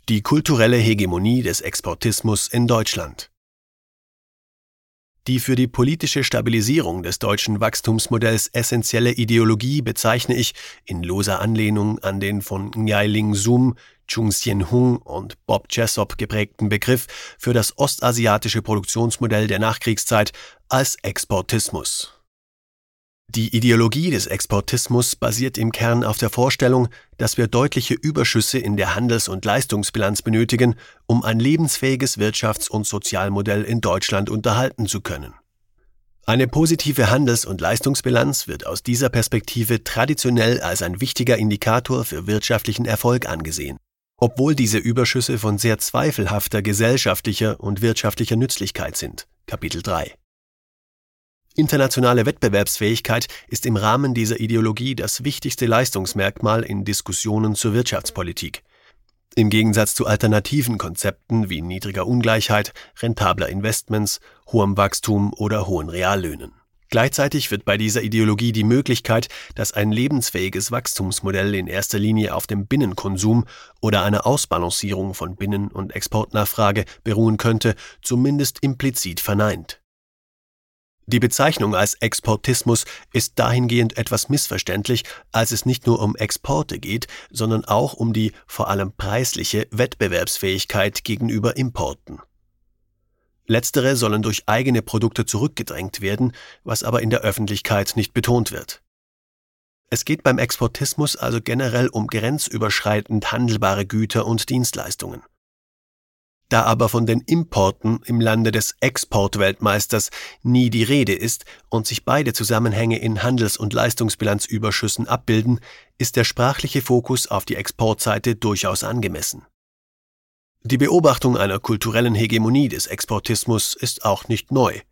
Die kulturelle Hegemonie des Exportismus in Deutschland. Die für die politische Stabilisierung des deutschen Wachstumsmodells essentielle Ideologie bezeichne ich, in loser Anlehnung an den von Ngai-Ling Sum, Chung Hsien-Hung und Bob Jessop geprägten Begriff für das ostasiatische Produktionsmodell der Nachkriegszeit, als Exportismus. Die Ideologie des Exportismus basiert im Kern auf der Vorstellung, dass wir deutliche Überschüsse in der Handels- und Leistungsbilanz benötigen, um ein lebensfähiges Wirtschafts- und Sozialmodell in Deutschland unterhalten zu können. Eine positive Handels- und Leistungsbilanz wird aus dieser Perspektive traditionell als ein wichtiger Indikator für wirtschaftlichen Erfolg angesehen, obwohl diese Überschüsse von sehr zweifelhafter gesellschaftlicher und wirtschaftlicher Nützlichkeit sind. Kapitel 3. Internationale Wettbewerbsfähigkeit ist im Rahmen dieser Ideologie das wichtigste Leistungsmerkmal in Diskussionen zur Wirtschaftspolitik. Im Gegensatz zu alternativen Konzepten wie niedriger Ungleichheit, rentabler Investments, hohem Wachstum oder hohen Reallöhnen. Gleichzeitig wird bei dieser Ideologie die Möglichkeit, dass ein lebensfähiges Wachstumsmodell in erster Linie auf dem Binnenkonsum oder einer Ausbalancierung von Binnen- und Exportnachfrage beruhen könnte, zumindest implizit verneint. Die Bezeichnung als Exportismus ist dahingehend etwas missverständlich, als es nicht nur um Exporte geht, sondern auch um die vor allem preisliche Wettbewerbsfähigkeit gegenüber Importen. Letztere sollen durch eigene Produkte zurückgedrängt werden, was aber in der Öffentlichkeit nicht betont wird. Es geht beim Exportismus also generell um grenzüberschreitend handelbare Güter und Dienstleistungen. Da aber von den Importen im Lande des Exportweltmeisters nie die Rede ist und sich beide Zusammenhänge in Handels- und Leistungsbilanzüberschüssen abbilden, ist der sprachliche Fokus auf die Exportseite durchaus angemessen. Die Beobachtung einer kulturellen Hegemonie des Exportismus ist auch nicht neu.